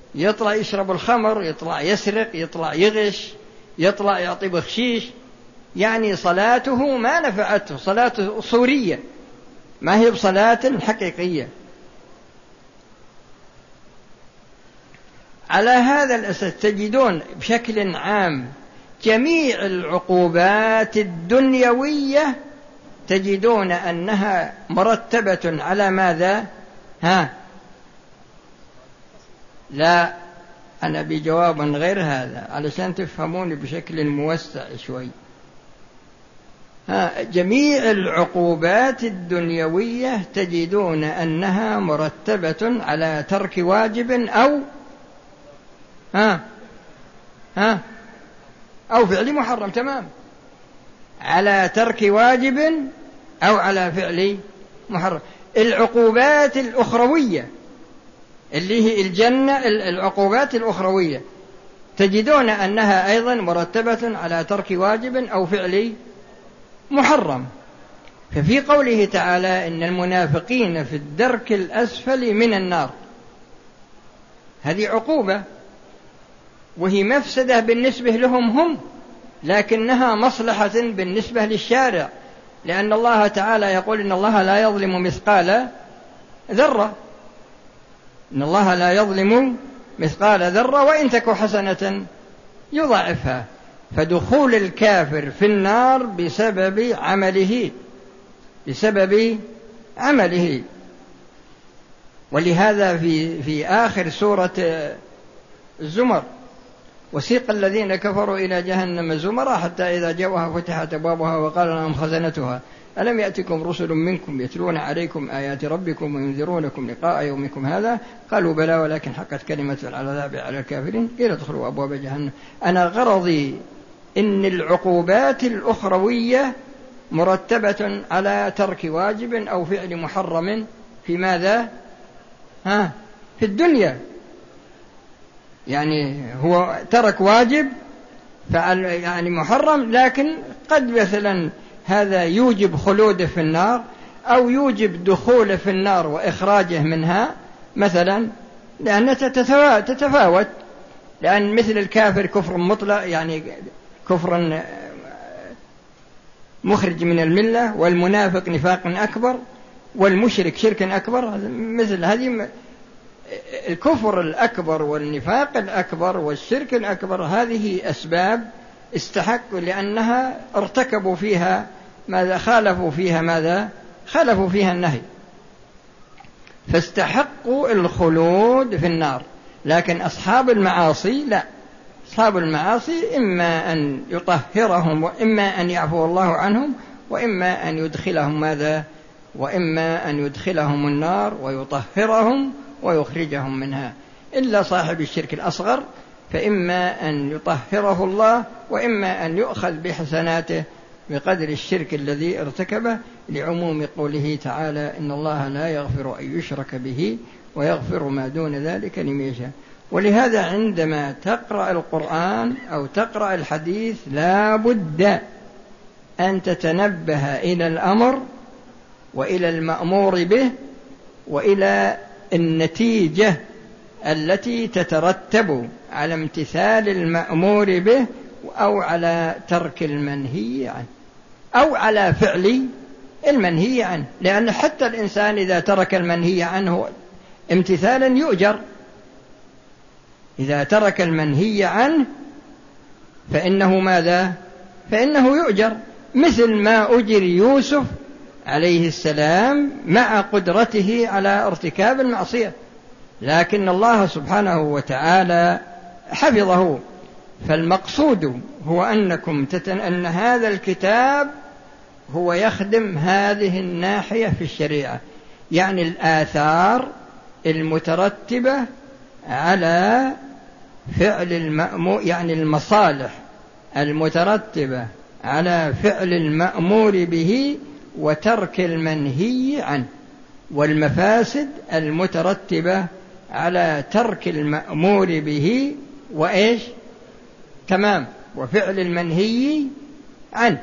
يطلع يشرب الخمر، يطلع يسرق، يطلع يغش، يطلع يعطي بخشيش. يعني صلاته ما نفعته، صلاته صورية ما هي بصلاة حقيقية. على هذا الأساس تجدون بشكل عام جميع العقوبات الدنيوية تجدون أنها مرتبة على ماذا؟ لا، أنا بجواب غير هذا علشان تفهموني بشكل موسع شوي. جميع العقوبات الدنيوية تجدون أنها مرتبة على ترك واجب أو فعل محرم. تمام، على ترك واجب أو على فعل محرم. العقوبات الأخروية اللي هي الجنة، العقوبات الأخروية تجدون أنها أيضا مرتبة على ترك واجب أو فعل محرم. ففي قوله تعالى إن المنافقين في الدرك الأسفل من النار، هذه عقوبة وهي مفسدة بالنسبة لهم هم، لكنها مصلحة بالنسبة للشارع، لأن الله تعالى يقول إن الله لا يظلم مثقال ذرة، إن الله لا يظلم مثقال ذرة وإن تك حسنة يضاعفها. فدخول الكافر في النار بسبب عمله. ولهذا في آخر سورة الزمر وسيق الذين كفروا إلى جهنم زمرا حتى إذا جاءوها فتحت أبوابها وقال لهم خزنتها ألم يأتكم رسل منكم يتلون عليكم آيات ربكم وينذرونكم لقاء يومكم هذا قالوا بلى ولكن حقت كلمة العذاب على الكافرين قيل ادخلوا أبواب جهنم. أنا غرضي إن العقوبات الأخروية مرتبة على ترك واجب أو فعل محرم في ماذا؟ في الدنيا. يعني هو ترك واجب فعل يعني محرم، لكن قد مثلا هذا يوجب خلوده في النار أو يوجب دخوله في النار وإخراجه منها مثلا، لأنها تتفاوت. لأن مثل الكافر كفر مطلق يعني كفر مخرج من الملة، والمنافق نفاق أكبر، والمشرك شرك أكبر. مثل هذه الكفر الأكبر والنفاق الأكبر والشرك الأكبر هذه أسباب استحقوا لأنها ارتكبوا فيها ماذا؟ خالفوا فيها النهي فاستحقوا الخلود في النار. لكن أصحاب المعاصي لا، أصحاب المعاصي إما أن يطهرهم وإما أن يعفو الله عنهم وإما أن يدخلهم وإما أن يدخلهم النار ويطهرهم ويخرجهم منها. إلا صاحب الشرك الأصغر فإما أن يطهره الله وإما أن يؤخذ بحسناته بقدر الشرك الذي ارتكبه، لعموم قوله تعالى إن الله لا يغفر أن يشرك به ويغفر ما دون ذلك لمن يشاء. ولهذا عندما تقرأ القرآن أو تقرأ الحديث لا بد أن تتنبه إلى الأمر وإلى المأمور به وإلى النتيجة التي تترتب على امتثال المأمور به أو على ترك المنهي عنه أو على فعل المنهي عنه. لأن حتى الإنسان إذا ترك المنهي عنه امتثالا يؤجر، إذا ترك المنهي عنه فإنه ماذا؟ فإنه يؤجر، مثل ما أجر يوسف عليه السلام مع قدرته على ارتكاب المعصية، لكن الله سبحانه وتعالى حفظه. فالمقصود هو أن هذا الكتاب هو يخدم هذه الناحية في الشريعة، يعني الآثار المترتبة على فعل المأمور، يعني المصالح المترتبة على فعل المأمور به وترك المنهي عنه، والمفاسد المترتبة على ترك المأمور به وإيش؟ تمام، وفعل المنهي عنه.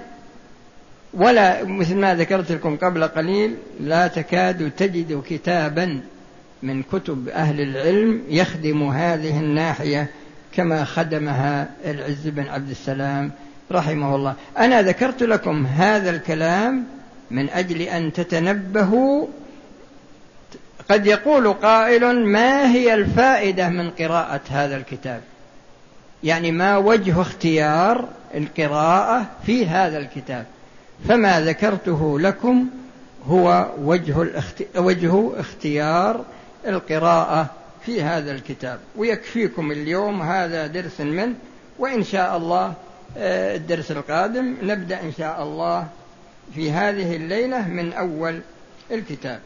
ولا مثل ما ذكرت لكم قبل قليل لا تكاد تجد كتابا من كتب أهل العلم يخدم هذه الناحية كما خدمها العز بن عبد السلام رحمه الله. أنا ذكرت لكم هذا الكلام من أجل أن تتنبهوا. قد يقول قائل: ما هي الفائدة من قراءة هذا الكتاب؟ يعني ما وجه اختيار القراءة في هذا الكتاب؟ فما ذكرته لكم هو وجه اختيار القراءة في هذا الكتاب، ويكفيكم اليوم هذا درس منه. وإن شاء الله الدرس القادم نبدأ إن شاء الله في هذه الليلة من أول الكتاب.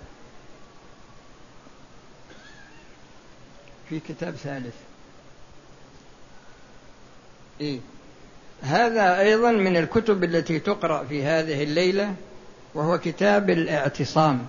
في كتاب ثالث هذا أيضا من الكتب التي تقرأ في هذه الليلة، وهو كتاب الاعتصام.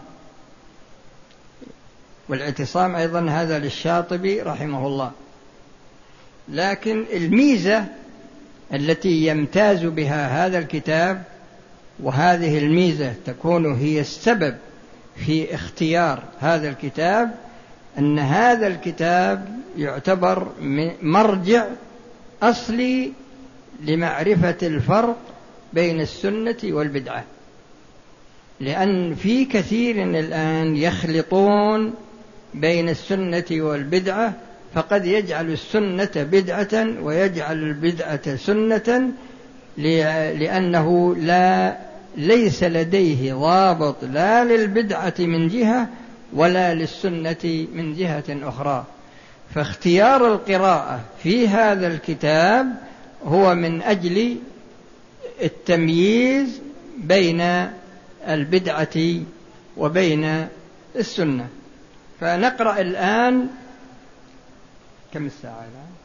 والاعتصام أيضا هذا للشاطبي رحمه الله. لكن الميزة التي يمتاز بها هذا الكتاب، وهذه الميزة تكون هي السبب في اختيار هذا الكتاب، أن هذا الكتاب يعتبر مرجع أصلي لمعرفة الفرق بين السنة والبدعة. لأن في كثير الآن يخلطون بين السنة والبدعة، فقد يجعل السنة بدعة ويجعل البدعة سنة، لأنه ليس لديه ضابط لا للبدعة من جهة ولا للسنة من جهة أخرى. فاختيار القراءة في هذا الكتاب هو من أجل التمييز بين البدعة وبين السنة. فنقرأ الآن كم الساعة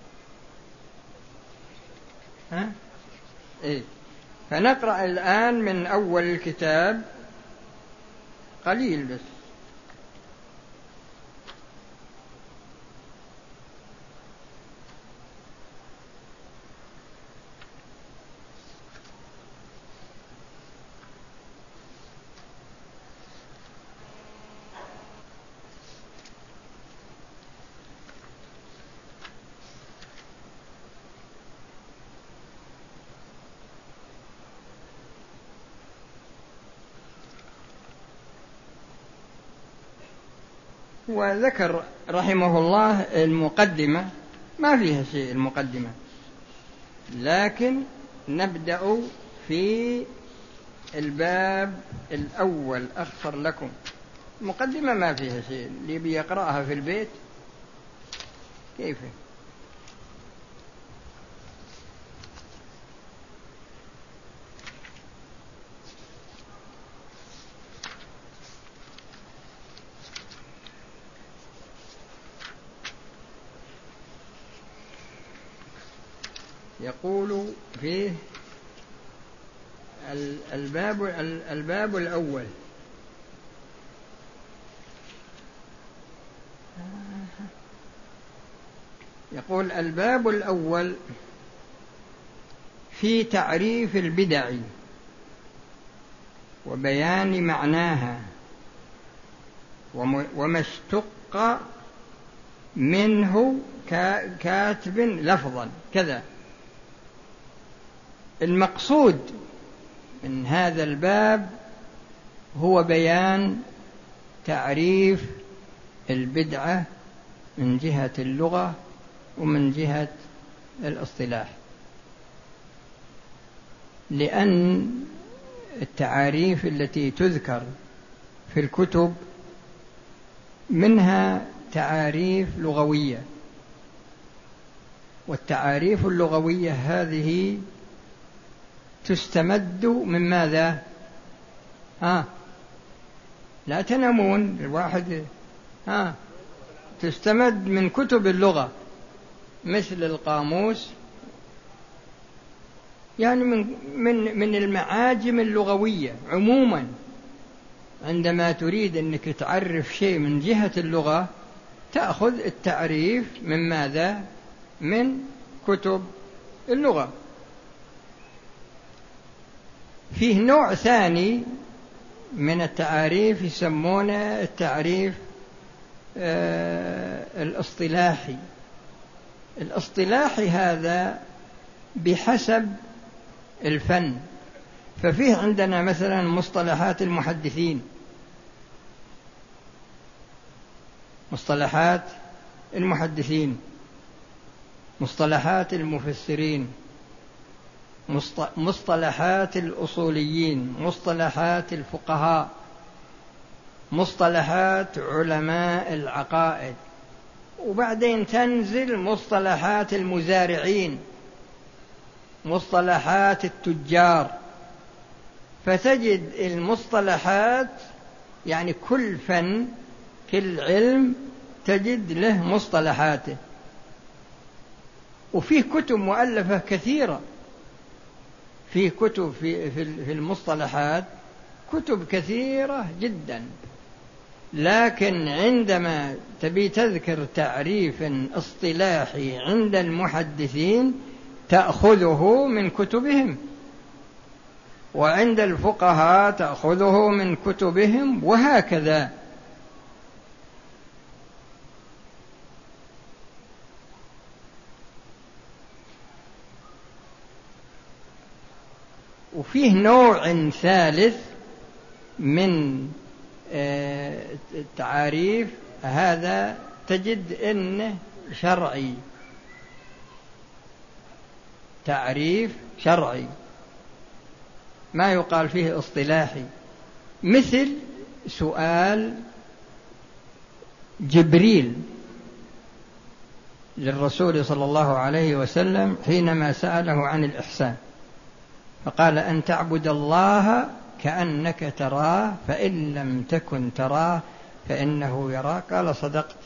الآن؟ فنقرأ الآن من أول الكتاب قليل بس. وذكر رحمه الله المقدمة، ما فيها شيء المقدمة، لكن نبدأ في الباب الأول. أخسر لكم المقدمة ما فيها شيء، اللي بيقرأها في البيت كيف. يقول فيه الباب الأول: يقول الباب الأول في تعريف البدع وبيان معناها وما اشتق منه كاتب لفظا كذا. المقصود من هذا الباب هو بيان تعريف البدعة من جهة اللغة ومن جهة الاصطلاح، لأن التعاريف التي تذكر في الكتب منها تعاريف لغوية، والتعاريف اللغوية هذه تستمد من ماذا؟ لا تنامون الواحد. تستمد من كتب اللغة مثل القاموس، يعني من المعاجم اللغوية عموما. عندما تريد أنك تعرف شيء من جهة اللغة تأخذ التعريف من ماذا؟ من كتب اللغة. فيه نوع ثاني من التعاريف يسمونه التعريف الاصطلاحي هذا بحسب الفن. ففيه عندنا مثلا مصطلحات المحدثين، مصطلحات المفسرين، مصطلحات الأصوليين، مصطلحات الفقهاء، مصطلحات علماء العقائد، وبعدين تنزل مصطلحات المزارعين، مصطلحات التجار. فتجد المصطلحات يعني كل فن، كل علم تجد له مصطلحاته. وفيه كتب مؤلفة كثيرة، فيه كتب في المصطلحات، كتب كثيرة جدا. لكن عندما تبي تذكر تعريف اصطلاحي عند المحدثين تأخذه من كتبهم، وعند الفقهاء تأخذه من كتبهم، وهكذا. وفيه نوع ثالث من التعاريف، هذا تجد إنه شرعي، تعريف شرعي، ما يقال فيه اصطلاحي. مثل سؤال جبريل للرسول صلى الله عليه وسلم حينما سأله عن الإحسان، فقال: أن تعبد الله كأنك تراه فإن لم تكن تراه فإنه يراك. قال: صدقت.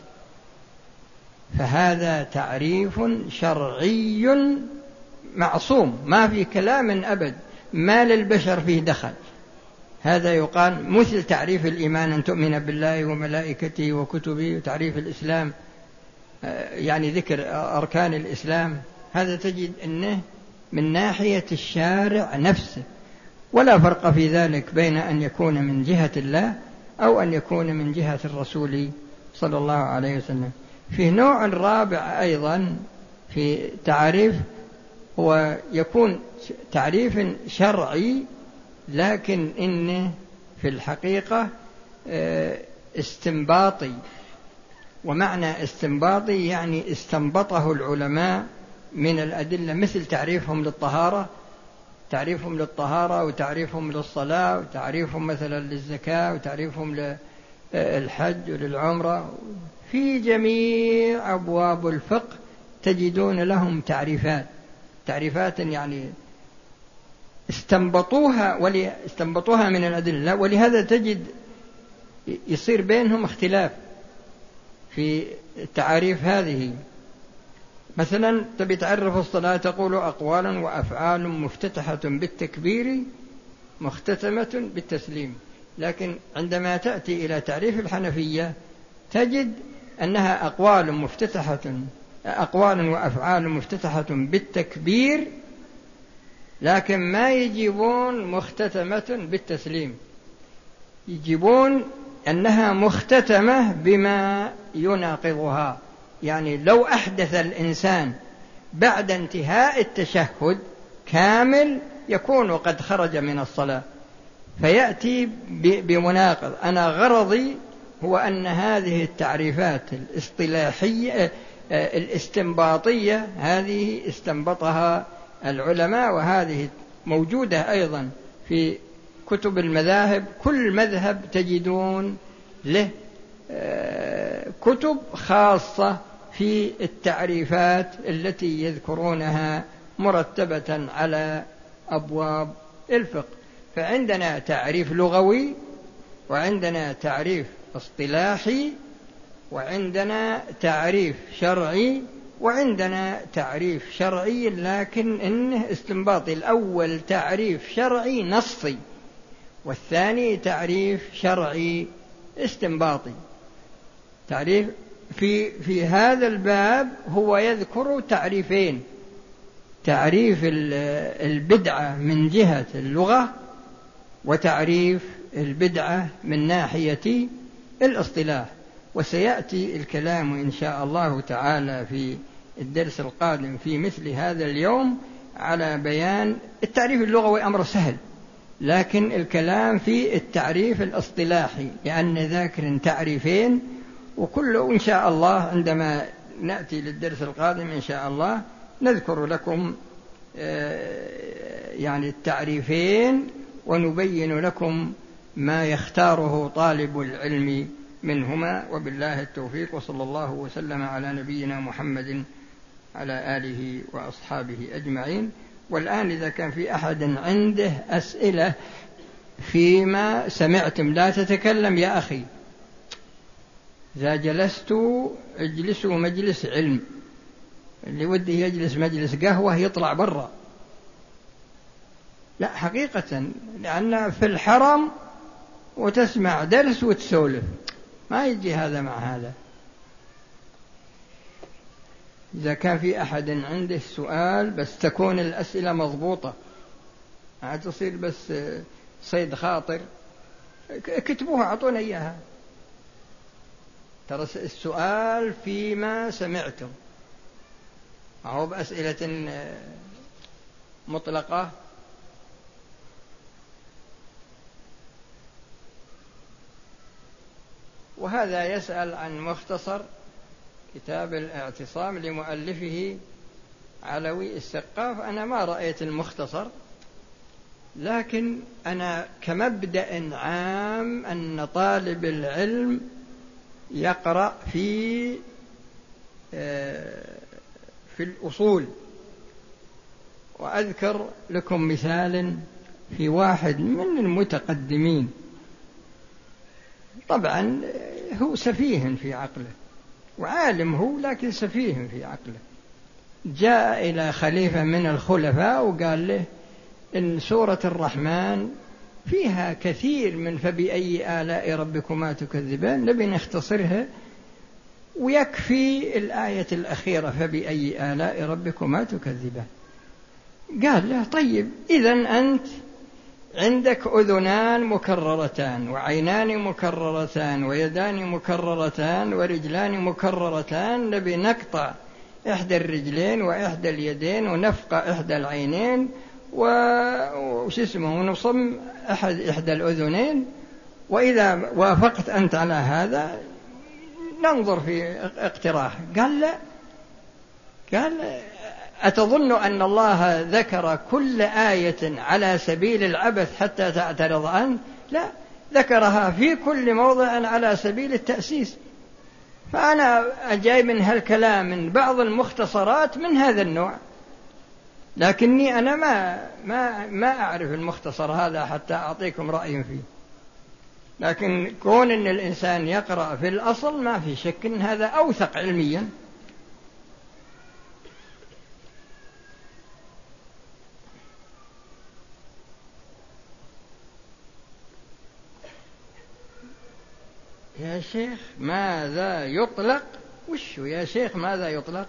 فهذا تعريف شرعي معصوم، ما في كلام أبد، ما للبشر فيه دخل. هذا يقال مثل تعريف الإيمان: أن تؤمن بالله وملائكته وكتبه. وتعريف الإسلام يعني ذكر أركان الإسلام. هذا تجد أنه من ناحية الشارع نفسه، ولا فرق في ذلك بين أن يكون من جهة الله أو أن يكون من جهة الرسول صلى الله عليه وسلم. في نوع رابع أيضا في تعريف، هو يكون تعريف شرعي لكن إنه في الحقيقة استنباطي. ومعنى استنباطي يعني استنبطه العلماء من الأدلة، مثل تعريفهم للطهارة وتعريفهم للصلاة وتعريفهم مثلا للزكاة وتعريفهم للحج وللعمرة. في جميع أبواب الفقه تجدون لهم تعريفات يعني استنبطوها من الأدلة. ولهذا تجد يصير بينهم اختلاف في التعاريف هذه. مثلا تبي تعرف الصلاة تقول: أقوال وأفعال مفتتحة بالتكبير مختتمة بالتسليم. لكن عندما تأتي إلى تعريف الحنفية تجد أنها أقوال وأفعال مفتتحة بالتكبير، لكن ما يجيبون مختتمة بالتسليم، يجيبون أنها مختتمة بما يناقضها. يعني لو أحدث الإنسان بعد انتهاء التشهد كامل يكون قد خرج من الصلاة، فيأتي بمناقض. أنا غرضي هو أن هذه التعريفات الاصطلاحية الاستنباطية هذه استنبطها العلماء، وهذه موجودة أيضا في كتب المذاهب. كل مذهب تجدون له كتب خاصة في التعريفات التي يذكرونها مرتبة على أبواب الفقه. فعندنا تعريف لغوي، وعندنا تعريف اصطلاحي، وعندنا تعريف شرعي، وعندنا تعريف شرعي لكن إنه استنباطي. الأول تعريف شرعي نصي، والثاني تعريف شرعي استنباطي. تعريف في هذا الباب هو يذكر تعريفين: تعريف البدعة من جهة اللغة، وتعريف البدعة من ناحية الاصطلاح. وسيأتي الكلام إن شاء الله تعالى في الدرس القادم في مثل هذا اليوم على بيان التعريف اللغوي. أمر سهل، لكن الكلام في التعريف الاصطلاحي، لأن ذاكر تعريفين، وكله إن شاء الله عندما نأتي للدرس القادم إن شاء الله نذكر لكم يعني التعريفين، ونبين لكم ما يختاره طالب العلم منهما. وبالله التوفيق، وصلى الله وسلم على نبينا محمد على آله وأصحابه أجمعين. والآن إذا كان في أحد عنده أسئلة فيما سمعتم، لا تتكلم يا أخي، إذا جلستوا اجلسوا مجلس علم، اللي وده يجلس مجلس قهوة يطلع برا. لا حقيقة، لأن في الحرم وتسمع درس وتسولف، ما يجي هذا مع هذا. إذا كان في أحد عنده سؤال، بس تكون الأسئلة مضبوطة، ما تصير بس صيد خاطر. كتبوها أعطونا إياها، ترى السؤال فيما سمعتم، أو بأسئلة مطلقة. وهذا يسأل عن مختصر كتاب الاعتصام لمؤلفه علوي السقاف. أنا ما رأيت المختصر، لكن أنا كمبدأ عام أن طالب العلم يقرأ في الأصول. وأذكر لكم مثال في واحد من المتقدمين، طبعا هو سفيه في عقله، وعالم هو لكن سفيه في عقله. جاء إلى خليفة من الخلفاء وقال له إن سورة الرحمن فيها كثير من فبأي آلاء ربكما تكذبان، نبي نختصرها ويكفي الآية الأخيرة فبأي آلاء ربكما تكذبان. قال له طيب، إذن أنت عندك أذنان مكررتان، وعينان مكررتان، ويدان مكررتان، ورجلان مكررتان، نبي نقطع إحدى الرجلين وإحدى اليدين، ونفقع إحدى العينين، ونصم إحدى الأذنين، وإذا وافقت أنت على هذا ننظر في اقتراح. قال لا، قال أتظن أن الله ذكر كل آية على سبيل العبث حتى تعترض عنه؟ لا، ذكرها في كل موضع على سبيل التأسيس. فأنا أجاي من هالكلام من بعض المختصرات من هذا النوع، لكني أنا ما أعرف المختصر هذا حتى أعطيكم رأي فيه. لكن كون أن الإنسان يقرأ في الأصل ما في شك أن هذا أوثق علميا. يا شيخ ماذا يطلق؟ وشو يا شيخ ماذا يطلق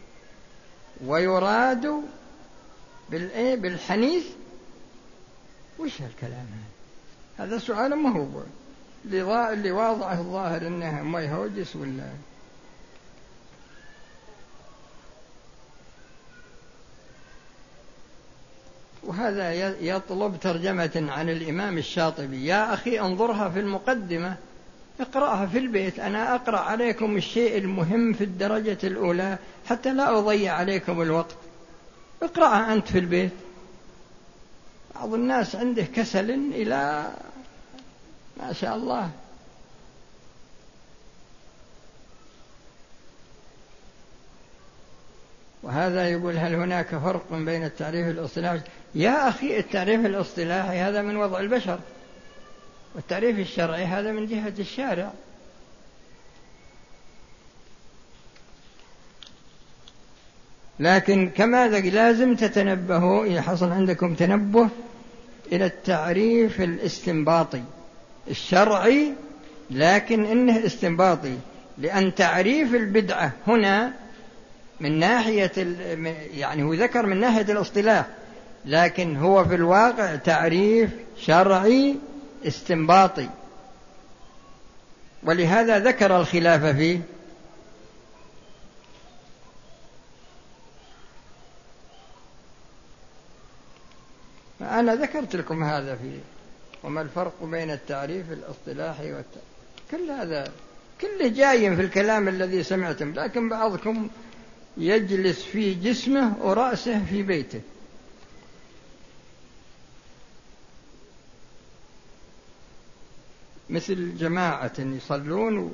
ويراد بالحنيث؟ وش هالكلام هذا سؤال ما هو اللي واضعه الظاهر انه ما يهوجس ولا. وهذا يطلب ترجمة عن الإمام الشاطبي. يا أخي انظرها في المقدمة، اقرأها في البيت. أنا أقرأ عليكم الشيء المهم في الدرجة الأولى حتى لا أضيع عليكم الوقت. اقرأها أنت في البيت. بعض الناس عنده كسل إلى ما شاء الله. وهذا يقول هل هناك فرق بين التعريف الاصطلاحي؟ يا أخي التعريف الاصطلاحي هذا من وضع البشر، والتعريف الشرعي هذا من جهة الشارع. لكن كما لازم تتنبهوا، يحصل عندكم تنبه إلى التعريف الاستنباطي الشرعي، لكن إنه استنباطي، لأن تعريف البدعة هنا من ناحية يعني هو ذكر من ناحية الاصطلاح، لكن هو في الواقع تعريف شرعي استنباطي. ولهذا ذكر الخلاف فيه. أنا ذكرت لكم هذا فيه، وما الفرق بين التعريف الاصطلاحي كل هذا كله جاي في الكلام الذي سمعتم، لكن بعضكم يجلس في جسمه ورأسه في بيته. مثل جماعة يصلون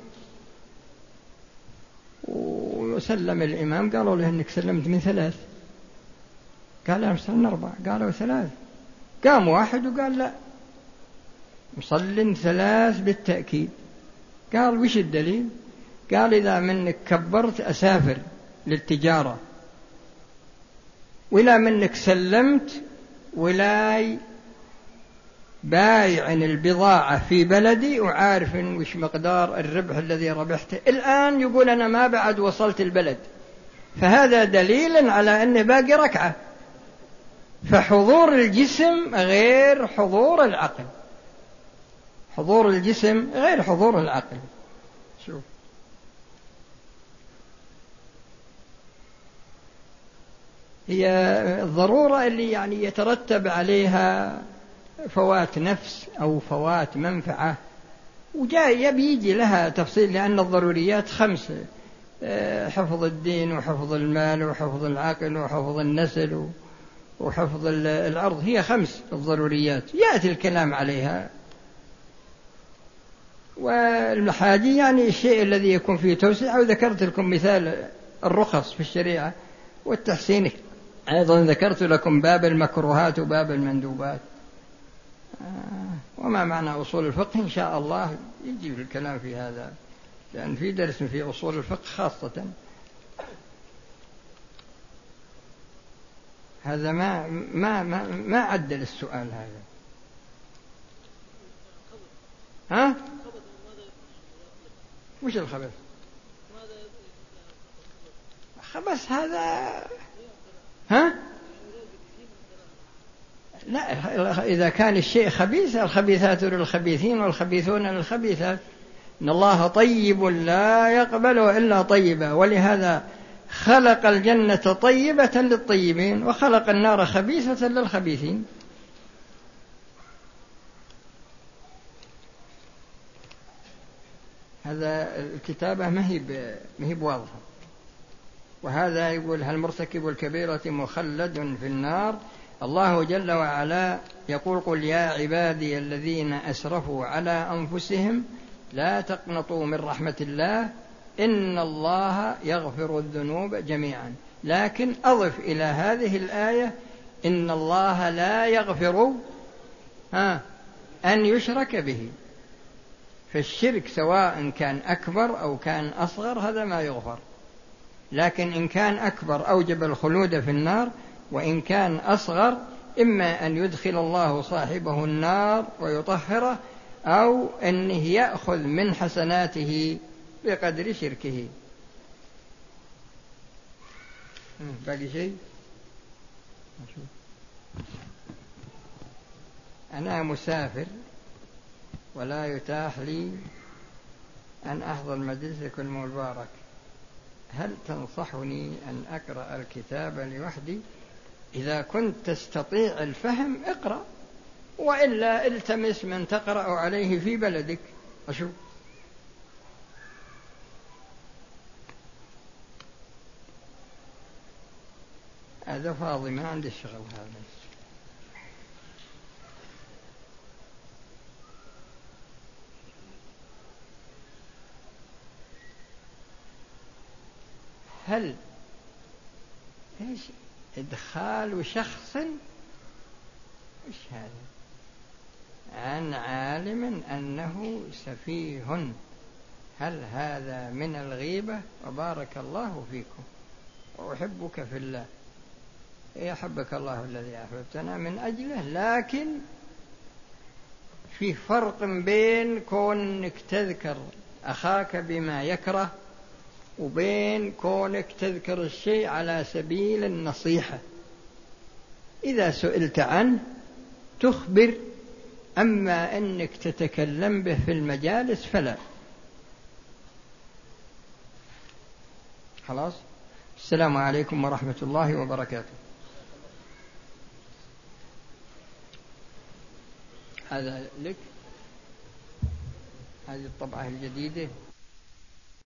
وسلم الإمام، قالوا له إنك سلمت من 3، قال لا مسلمنا 4، قالوا 3، قام واحد وقال لا مصل 3 بالتأكيد. قال وش الدليل؟ قال إذا منك كبرت أسافر للتجارة، وإذا منك سلمت ولاي بايع البضاعة في بلدي وعارف وش مقدار الربح الذي ربحته، الآن يقول أنا ما بعد وصلت البلد، فهذا دليل على أنه باقي ركعة. فحضور الجسم غير حضور العقل، حضور الجسم غير حضور العقل. شوف هي الضرورة اللي يعني يترتب عليها فوات نفس أو فوات منفعة، وجاء بيجي لها تفصيل، لأن الضروريات 5: حفظ الدين وحفظ المال وحفظ العقل وحفظ النسل وحفظ العرض، هي 5 الضروريات يأتي الكلام عليها. والمحاجي يعني الشيء الذي يكون فيه توسعة. وذكرت لكم مثال الرخص في الشريعة والتحسين، أيضا ذكرت لكم باب المكروهات وباب المندوبات. وما معنى أصول الفقه إن شاء الله يجي في الكلام في هذا، لأن في درس في أصول الفقه خاصة. هذا ما عدل السؤال هذا. ها؟ وش الخبث؟ خبث هذا ها؟ لا، إذا كان الشيء خبيث، الخبيثات للخبيثين والخبيثون للخبيثات. إن الله طيب لا يقبل إلا طيبا، ولهذا خلق الجنة طيبة للطيبين وخلق النار خبيثة للخبيثين. هذا الكتابة ما هي واضحة. وهذا يقول هل مرتكب الكبيرة مخلد في النار؟ الله جل وعلا يقول قل يا عبادي الذين أسرفوا على أنفسهم لا تقنطوا من رحمة الله إن الله يغفر الذنوب جميعا. لكن أضف إلى هذه الآية إن الله لا يغفر أن يشرك به. فالشرك سواء كان أكبر أو كان أصغر هذا ما يغفر، لكن إن كان أكبر أوجب الخلود في النار، وإن كان أصغر إما أن يدخل الله صاحبه النار ويطهره، أو أنه يأخذ من حسناته بقدر شركه. باقي شيء؟ أنا مسافر ولا يتاح لي أن أحضر مجلسكم المبارك، هل تنصحني أن أقرأ الكتاب لوحدي؟ إذا كنت تستطيع الفهم اقرأ، وإلا التمس من تقرأ عليه في بلدك. أشوف هذا فاضي ما عندي الشغل هذا. هل إيش إدخال شخص إيش هذا عن عالم أنه سفيه، هل هذا من الغيبة؟ وبارك الله فيكم وأحبك في الله. يحبك الله الذي أحببتنا من أجله، لكن في فرق بين كونك تذكر أخاك بما يكره وبين كونك تذكر الشيء على سبيل النصيحة. إذا سئلت عنه تخبر، أما أنك تتكلم به في المجالس فلا. خلاص. السلام عليكم ورحمة الله وبركاته. هذا لك، هذه الطبعة الجديدة.